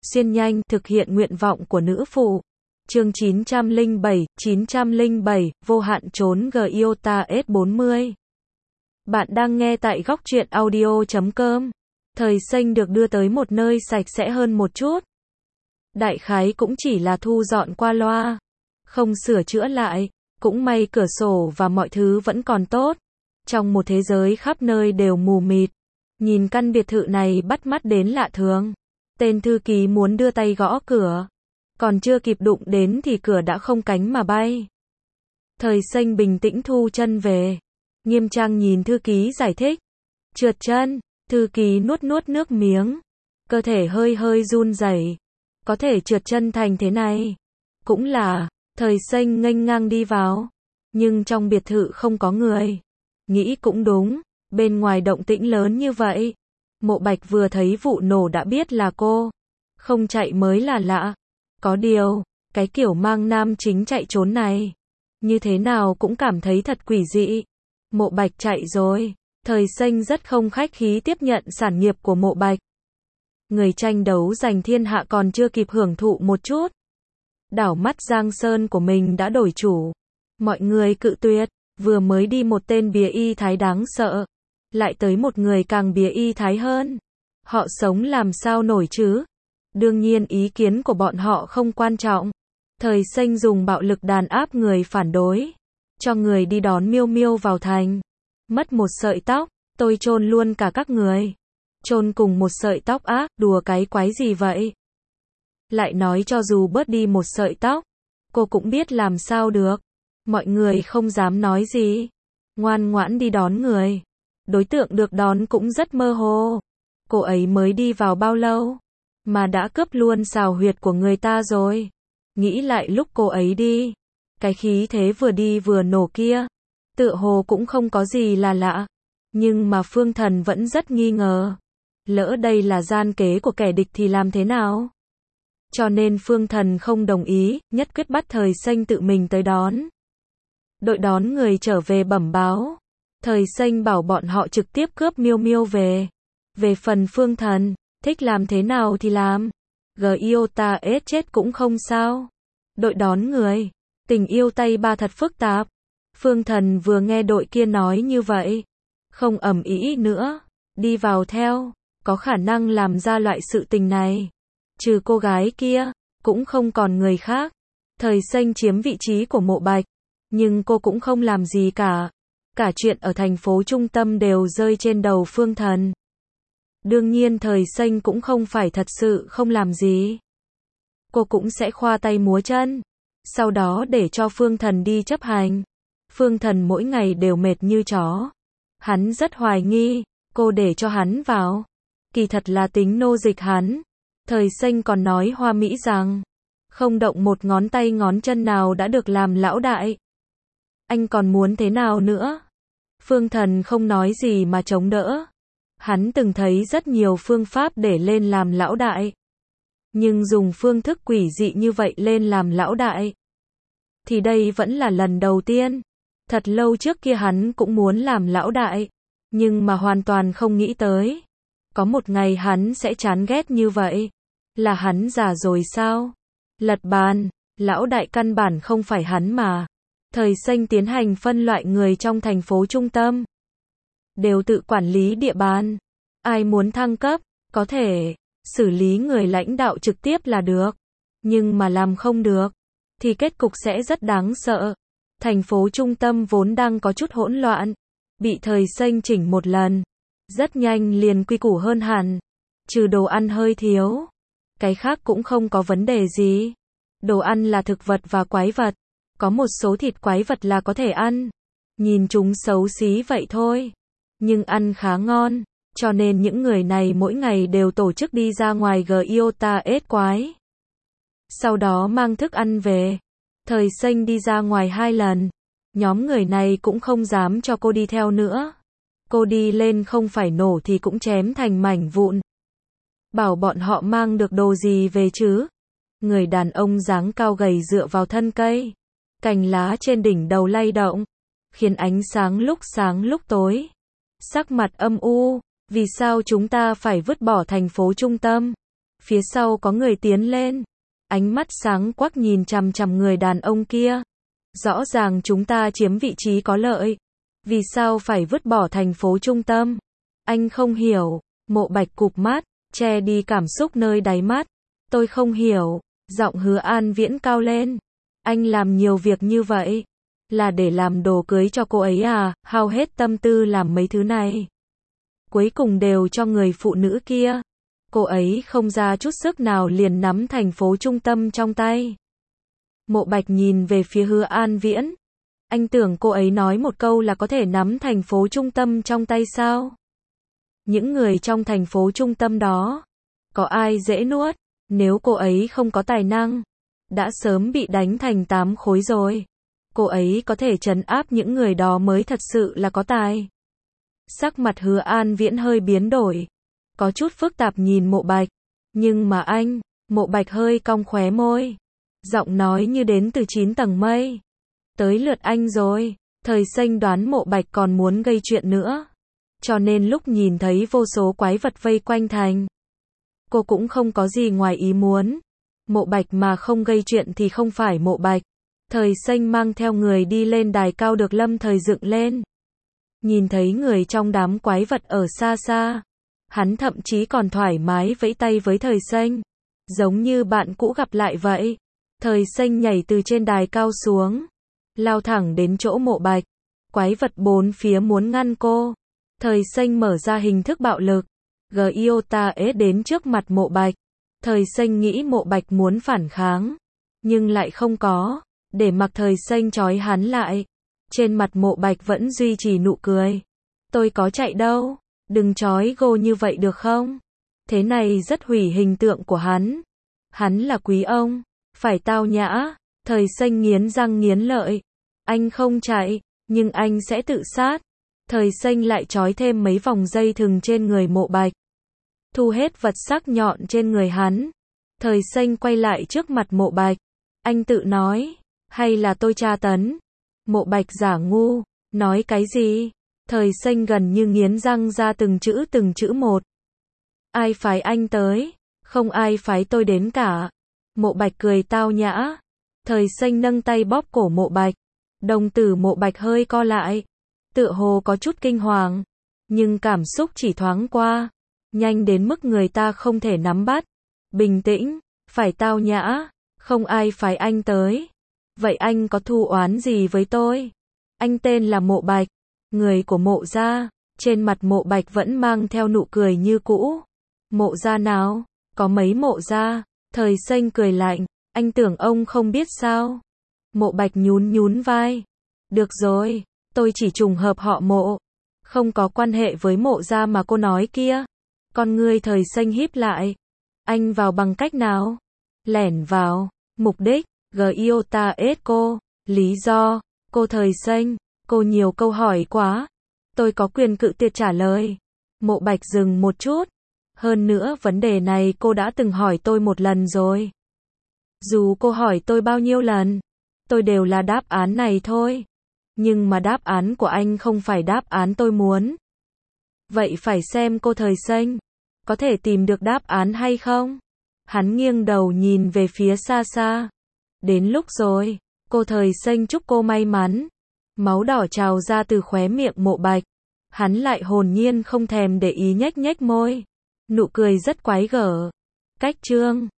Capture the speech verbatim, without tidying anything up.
xuyên nhanh, thực hiện nguyện vọng của nữ phụ. Chương chín trăm lẻ bảy, chín trăm lẻ bảy, vô hạn trốn Giota S bốn mươi. Bạn đang nghe tại góc truyện audio chấm com. Thời xanh được đưa tới một nơi sạch sẽ hơn một chút. Đại khái cũng chỉ là thu dọn qua loa, không sửa chữa lại. Cũng may cửa sổ và mọi thứ vẫn còn tốt. Trong một thế giới khắp nơi đều mù mịt, nhìn căn biệt thự này bắt mắt đến lạ thường. Tên thư ký muốn đưa tay gõ cửa, còn chưa kịp đụng đến thì cửa đã không cánh mà bay. Thời xanh bình tĩnh thu chân về, nghiêm trang nhìn thư ký giải thích. Trượt chân, thư ký nuốt nuốt nước miếng, cơ thể hơi hơi run rẩy. Có thể trượt chân thành thế này, cũng là. Thời xanh nghênh ngang đi vào, nhưng trong biệt thự không có người. Nghĩ cũng đúng, bên ngoài động tĩnh lớn như vậy. Mộ Bạch vừa thấy vụ nổ đã biết là cô, không chạy mới là lạ. Có điều, cái kiểu mang nam chính chạy trốn này, như thế nào cũng cảm thấy thật quỷ dị. Mộ Bạch chạy rồi, thời xanh rất không khách khí tiếp nhận sản nghiệp của Mộ Bạch. Người tranh đấu giành thiên hạ còn chưa kịp hưởng thụ một chút, đảo mắt Giang Sơn của mình đã đổi chủ. Mọi người cự tuyệt, vừa mới đi một tên bìa y thái đáng sợ, lại tới một người càng bìa y thái hơn. Họ sống làm sao nổi chứ? Đương nhiên ý kiến của bọn họ không quan trọng. Thời xanh dùng bạo lực đàn áp người phản đối, cho người đi đón Miêu Miêu vào thành. Mất một sợi tóc, tôi chôn luôn cả các người. Chôn cùng một sợi tóc á, đùa cái quái gì vậy? Lại nói cho dù bớt đi một sợi tóc, cô cũng biết làm sao được. Mọi người không dám nói gì, ngoan ngoãn đi đón người. Đối tượng được đón cũng rất mơ hồ. Cô ấy mới đi vào bao lâu, mà đã cướp luôn xào huyệt của người ta rồi. Nghĩ lại lúc cô ấy đi, cái khí thế vừa đi vừa nổ kia, tựa hồ cũng không có gì là lạ. Nhưng mà Phương Thần vẫn rất nghi ngờ. Lỡ đây là gian kế của kẻ địch thì làm thế nào? Cho nên Phương Thần không đồng ý, nhất quyết bắt thời xanh tự mình tới đón. Đội đón người trở về bẩm báo. Thời xanh bảo bọn họ trực tiếp cướp Miêu Miêu về. Về phần Phương Thần, thích làm thế nào thì làm. Giota S chết cũng không sao. Đội đón người, tình yêu tay ba thật phức tạp. Phương Thần vừa nghe đội kia nói như vậy, không ầm ĩ nữa, đi vào theo. Có khả năng làm ra loại sự tình này, trừ cô gái kia, cũng không còn người khác. Thời xanh chiếm vị trí của Mộ Bạch, nhưng cô cũng không làm gì cả. Cả chuyện ở thành phố trung tâm đều rơi trên đầu Phương Thần. Đương nhiên thời xanh cũng không phải thật sự không làm gì. Cô cũng sẽ khoa tay múa chân, sau đó để cho Phương Thần đi chấp hành. Phương Thần mỗi ngày đều mệt như chó. Hắn rất hoài nghi, cô để cho hắn vào, kỳ thật là tính nô dịch hắn. Thời xanh còn nói hoa mỹ rằng, không động một ngón tay ngón chân nào đã được làm lão đại. Anh còn muốn thế nào nữa? Phương Thần không nói gì mà chống đỡ. Hắn từng thấy rất nhiều phương pháp để lên làm lão đại, nhưng dùng phương thức quỷ dị như vậy lên làm lão đại, thì đây vẫn là lần đầu tiên. Thật lâu trước kia hắn cũng muốn làm lão đại, nhưng mà hoàn toàn không nghĩ tới có một ngày hắn sẽ chán ghét như vậy. Là hắn già rồi sao? Lật bàn, lão đại căn bản không phải hắn mà. Thời xanh tiến hành phân loại người trong thành phố trung tâm, đều tự quản lý địa bàn. Ai muốn thăng cấp, có thể xử lý người lãnh đạo trực tiếp là được. Nhưng mà làm không được, thì kết cục sẽ rất đáng sợ. Thành phố trung tâm vốn đang có chút hỗn loạn, bị thời xanh chỉnh một lần, rất nhanh liền quy củ hơn hẳn. Trừ đồ ăn hơi thiếu, cái khác cũng không có vấn đề gì. Đồ ăn là thực vật và quái vật, có một số thịt quái vật là có thể ăn. Nhìn chúng xấu xí vậy thôi, nhưng ăn khá ngon. Cho nên những người này mỗi ngày đều tổ chức đi ra ngoài Giota S quái, sau đó mang thức ăn về. Thời xanh đi ra ngoài hai lần, nhóm người này cũng không dám cho cô đi theo nữa. Cô đi lên không phải nổ thì cũng chém thành mảnh vụn. Bảo bọn họ mang được đồ gì về chứ? Người đàn ông dáng cao gầy dựa vào thân cây, cành lá trên đỉnh đầu lay động, khiến ánh sáng lúc sáng lúc tối. Sắc mặt âm u, vì sao chúng ta phải vứt bỏ thành phố trung tâm? Phía sau có người tiến lên. Ánh mắt sáng quắc nhìn chằm chằm người đàn ông kia. Rõ ràng chúng ta chiếm vị trí có lợi. Vì sao phải vứt bỏ thành phố trung tâm? Anh không hiểu. Mộ Bạch cụp mắt, che đi cảm xúc nơi đáy mắt. Tôi không hiểu. Giọng Hứa An Viễn cao lên. Anh làm nhiều việc như vậy. Là để làm đồ cưới cho cô ấy à? Hao hết tâm tư làm mấy thứ này. Cuối cùng đều cho người phụ nữ kia. Cô ấy không ra chút sức nào liền nắm thành phố trung tâm trong tay. Mộ Bạch nhìn về phía Hứa An Viễn. Anh tưởng cô ấy nói một câu là có thể nắm thành phố trung tâm trong tay sao? Những người trong thành phố trung tâm đó, có ai dễ nuốt? Nếu cô ấy không có tài năng, đã sớm bị đánh thành tám khối rồi. Cô ấy có thể trấn áp những người đó mới thật sự là có tài. Sắc mặt Hứa An Viễn hơi biến đổi. Có chút phức tạp nhìn Mộ Bạch. Nhưng mà anh, Mộ Bạch hơi cong khóe môi. Giọng nói như đến từ chín tầng mây. Tới lượt anh rồi. Thời Xanh đoán Mộ Bạch còn muốn gây chuyện nữa. Cho nên lúc nhìn thấy vô số quái vật vây quanh thành, cô cũng không có gì ngoài ý muốn. Mộ Bạch mà không gây chuyện thì không phải Mộ Bạch. Thời Xanh mang theo người đi lên đài cao được Lâm Thời dựng lên. Nhìn thấy người trong đám quái vật ở xa xa, hắn thậm chí còn thoải mái vẫy tay với Thời Xanh, giống như bạn cũ gặp lại vậy. Thời Xanh nhảy từ trên đài cao xuống, lao thẳng đến chỗ Mộ Bạch. Quái vật bốn phía muốn ngăn cô. Thời Xanh mở ra hình thức bạo lực, Gyota S đến trước mặt Mộ Bạch. Thời Xanh nghĩ Mộ Bạch muốn phản kháng, nhưng lại không có, để mặc Thời Xanh trói hắn lại. Trên mặt Mộ Bạch vẫn duy trì nụ cười. Tôi có chạy đâu, đừng trói gô như vậy được không? Thế này rất hủy hình tượng của hắn. Hắn là quý ông, phải tao nhã. Thời Xanh nghiến răng nghiến lợi. Anh không chạy, nhưng anh sẽ tự sát. Thời Xanh lại trói thêm mấy vòng dây thừng trên người Mộ Bạch, thu hết vật sắc nhọn trên người hắn. Thời Xanh quay lại trước mặt Mộ Bạch. Anh tự nói, hay là tôi tra tấn? Mộ Bạch giả ngu, nói cái gì? Thời Xanh gần như nghiến răng ra từng chữ từng chữ một. Ai phái anh tới? Không ai phái tôi đến cả. Mộ Bạch cười tao nhã. Thời Xanh nâng tay bóp cổ Mộ Bạch. Đồng tử Mộ Bạch hơi co lại, tựa hồ có chút kinh hoàng, nhưng cảm xúc chỉ thoáng qua, nhanh đến mức người ta không thể nắm bắt. Bình tĩnh, phải tao nhã, không ai phái anh tới. Vậy anh có thù oán gì với tôi? Anh tên là Mộ Bạch, người của Mộ gia. Trên mặt Mộ Bạch vẫn mang theo nụ cười như cũ. Mộ gia nào? Có mấy Mộ gia? Thời Xanh cười lạnh, anh tưởng ông không biết sao? Mộ Bạch nhún nhún vai. Được rồi, tôi chỉ trùng hợp họ Mộ, không có quan hệ với Mộ gia mà cô nói kia. Con ngươi Thời Xanh híp lại. Anh vào bằng cách nào? Lẻn vào. Mục đích, Gyota S cô. Lý do, cô Thời Xanh, cô nhiều câu hỏi quá. Tôi có quyền cự tuyệt trả lời. Mộ Bạch dừng một chút. Hơn nữa vấn đề này cô đã từng hỏi tôi một lần rồi. Dù cô hỏi tôi bao nhiêu lần, tôi đều là đáp án này thôi. Nhưng mà đáp án của anh không phải đáp án tôi muốn. Vậy phải xem cô Thời Xanh có thể tìm được đáp án hay không? Hắn nghiêng đầu nhìn về phía xa xa. Đến lúc rồi, cô Thời Xanh chúc cô may mắn. Máu đỏ trào ra từ khóe miệng Mộ Bạch. Hắn lại hồn nhiên không thèm để ý nhếch nhếch môi. Nụ cười rất quái gở. Cách chương